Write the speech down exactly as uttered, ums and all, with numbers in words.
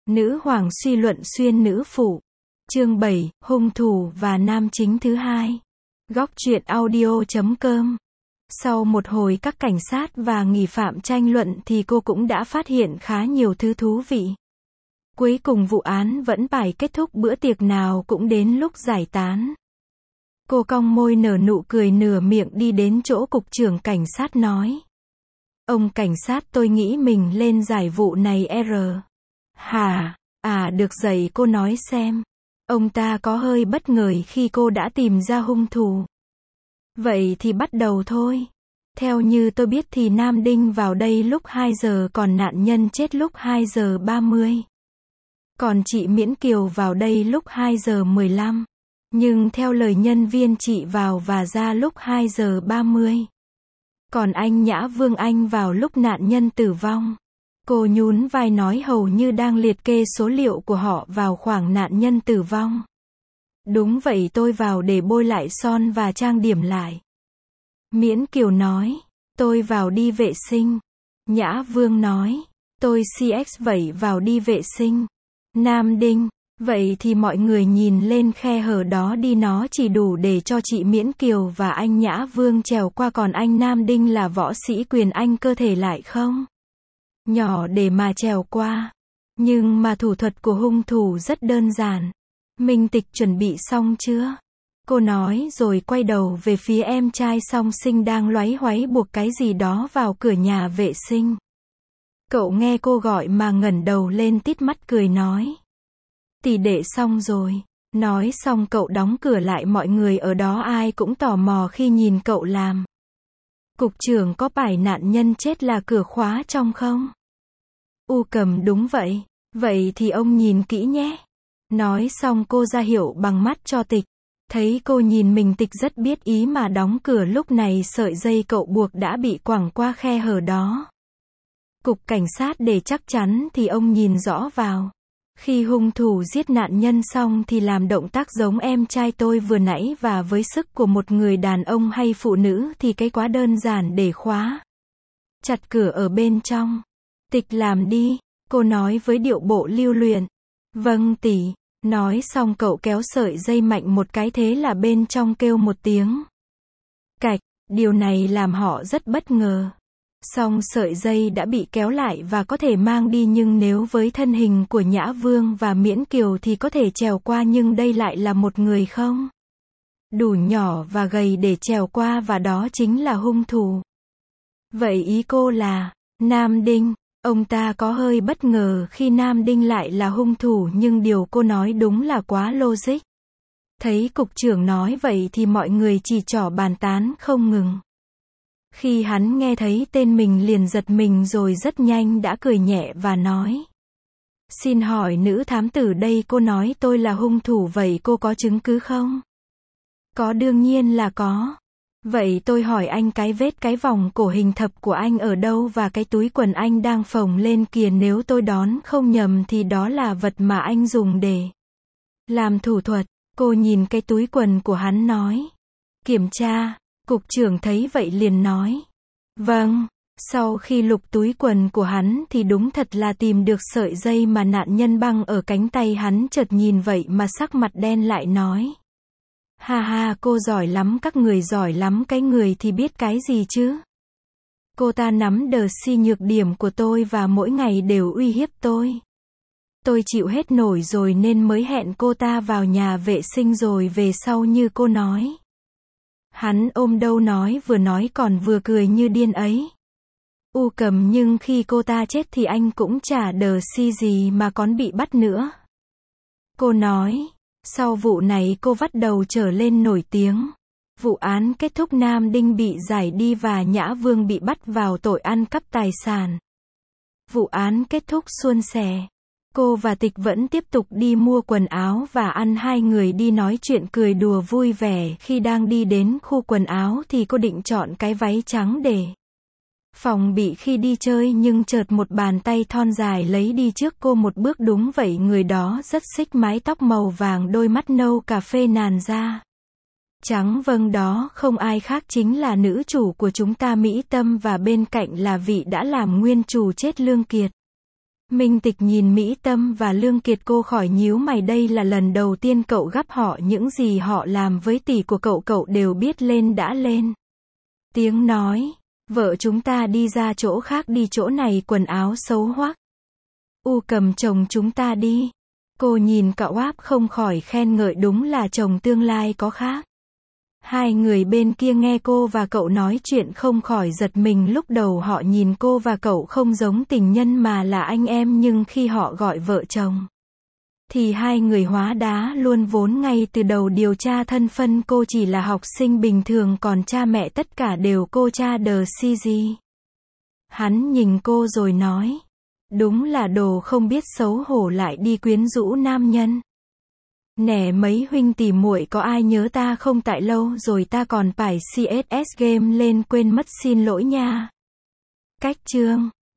Nữ hoàng suy luận xuyên nữ phụ. Chương bảy, hung thủ và nam chính thứ hai. Góc truyện audio chấm com. Sau một hồi các cảnh sát và nghi phạm tranh luận thì cô cũng đã phát hiện khá nhiều thứ thú vị. Cuối cùng vụ án vẫn phải kết thúc, bữa tiệc nào cũng đến lúc giải tán. Cô cong môi nở nụ cười nửa miệng đi đến chỗ cục trưởng cảnh sát nói. Ông cảnh sát, tôi nghĩ mình lên giải vụ này R. Hả? À, được dậy, cô nói xem. Ông ta có hơi bất ngờ khi cô đã tìm ra hung thủ. Vậy thì bắt đầu thôi. Theo như tôi biết thì Nam Đinh vào đây lúc hai giờ, còn nạn nhân chết lúc hai giờ ba mươi. Còn chị Miễn Kiều vào đây lúc hai giờ mười lăm. Nhưng theo lời nhân viên chị vào và ra lúc hai giờ ba mươi. Còn anh Nhã Vương Anh vào lúc nạn nhân tử vong. Cô nhún vai nói hầu như đang liệt kê số liệu của họ vào khoảng nạn nhân tử vong. Đúng vậy, tôi vào để bôi lại son và trang điểm lại. Miễn Kiều nói, tôi vào đi vệ sinh. Nhã Vương nói, tôi xê x vậy vào đi vệ sinh. Nam Đinh, vậy thì mọi người nhìn lên khe hở đó đi, nó chỉ đủ để cho chị Miễn Kiều và anh Nhã Vương trèo qua, còn anh Nam Đinh là võ sĩ quyền Anh, cơ thể lại không nhỏ để mà trèo qua. Nhưng mà thủ thuật của hung thủ rất đơn giản. Minh Tịch chuẩn bị xong chưa? Cô nói rồi quay đầu về phía em trai song sinh đang loáy hoáy buộc cái gì đó vào cửa nhà vệ sinh. Cậu nghe cô gọi mà ngẩng đầu lên tít mắt cười nói. Tỷ đệ xong rồi. Nói xong cậu đóng cửa lại, mọi người ở đó ai cũng tò mò khi nhìn cậu làm. Cục trưởng, có phải nạn nhân chết là cửa khóa trong không? U Cầm, đúng vậy. Vậy thì ông nhìn kỹ nhé. Nói xong cô ra hiệu bằng mắt cho Tịch. Thấy cô nhìn mình, Tịch rất biết ý mà đóng cửa. Lúc này sợi dây cậu buộc đã bị quẳng qua khe hở đó. Cục cảnh sát để chắc chắn thì ông nhìn rõ vào. Khi hung thủ giết nạn nhân xong thì làm động tác giống em trai tôi vừa nãy, và với sức của một người đàn ông hay phụ nữ thì cái quá đơn giản để khóa chặt cửa ở bên trong. Tịch làm đi, cô nói với điệu bộ lưu luyện. Vâng tỷ. Nói xong cậu kéo sợi dây mạnh một cái, thế là bên trong kêu một tiếng cạch. Điều này làm họ rất bất ngờ. Xong sợi dây đã bị kéo lại và có thể mang đi, nhưng nếu với thân hình của Nhã Vương và Miễn Kiều thì có thể trèo qua, nhưng đây lại là một người không đủ nhỏ và gầy để trèo qua, và đó chính là hung thủ. Vậy ý cô là Nam Đinh. Ông ta có hơi bất ngờ khi Nam Đinh lại là hung thủ, nhưng điều cô nói đúng là quá logic. Thấy cục trưởng nói vậy thì mọi người chỉ trỏ bàn tán không ngừng. Khi hắn nghe thấy tên mình liền giật mình, rồi rất nhanh đã cười nhẹ và nói. Xin hỏi nữ thám tử đây, cô nói tôi là hung thủ, vậy cô có chứng cứ không? Có, đương nhiên là có. Vậy tôi hỏi anh, cái vết cái vòng cổ hình thập của anh ở đâu, và cái túi quần anh đang phồng lên kìa, nếu tôi đoán không nhầm thì đó là vật mà anh dùng để làm thủ thuật. Cô nhìn cái túi quần của hắn nói. Kiểm tra. Cục trưởng thấy vậy liền nói. Vâng. Sau khi lục túi quần của hắn thì đúng thật là tìm được sợi dây mà nạn nhân băng ở cánh tay hắn. Chợt nhìn vậy mà sắc mặt đen lại nói. Ha ha, cô giỏi lắm, các người giỏi lắm, cái người thì biết cái gì chứ. Cô ta nắm đờ si nhược điểm của tôi và mỗi ngày đều uy hiếp tôi. Tôi chịu hết nổi rồi nên mới hẹn cô ta vào nhà vệ sinh rồi về sau như cô nói. Hắn ôm đâu nói, vừa nói còn vừa cười như điên ấy. U Cầm, nhưng khi cô ta chết thì anh cũng chả đờ si gì mà còn bị bắt nữa. Cô nói. Sau vụ này cô bắt đầu trở lên nổi tiếng. Vụ án kết thúc, Nam Đinh bị giải đi và Nhã Vương bị bắt vào tội ăn cắp tài sản. Vụ án kết thúc suôn sẻ. Cô và Tịch vẫn tiếp tục đi mua quần áo và ăn, hai người đi nói chuyện cười đùa vui vẻ. Khi đang đi đến khu quần áo thì cô định chọn cái váy trắng để phòng bị khi đi chơi, nhưng chợt một bàn tay thon dài lấy đi trước cô một bước. Đúng vậy, người đó rất xích, mái tóc màu vàng, đôi mắt nâu cà phê, làn da trắng. Vâng, đó không ai khác chính là nữ chủ của chúng ta, Mỹ Tâm, và bên cạnh là vị đã làm nguyên chủ chết, Lương Kiệt. Minh Tịch nhìn Mỹ Tâm và Lương Kiệt cô khỏi nhíu mày, đây là lần đầu tiên cậu gắp họ, những gì họ làm với tỷ của cậu cậu đều biết lên đã lên. Tiếng nói, vợ chúng ta đi ra chỗ khác đi, chỗ này quần áo xấu hoắc. U cầm chồng chúng ta đi. Cô nhìn cậu áp không khỏi khen ngợi, đúng là chồng tương lai có khác. Hai người bên kia nghe cô và cậu nói chuyện không khỏi giật mình, lúc đầu họ nhìn cô và cậu không giống tình nhân mà là anh em, nhưng khi họ gọi vợ chồng thì hai người hóa đá luôn, vốn ngay từ đầu điều tra thân phân cô chỉ là học sinh bình thường, còn cha mẹ tất cả đều cô cha đờ si gì. Hắn nhìn cô rồi nói, đúng là đồ không biết xấu hổ lại đi quyến rũ nam nhân. Nè mấy huynh tỉ muội có ai nhớ ta không, tại lâu rồi ta còn phải xê ét ét game lên, quên mất xin lỗi nha. Cách chương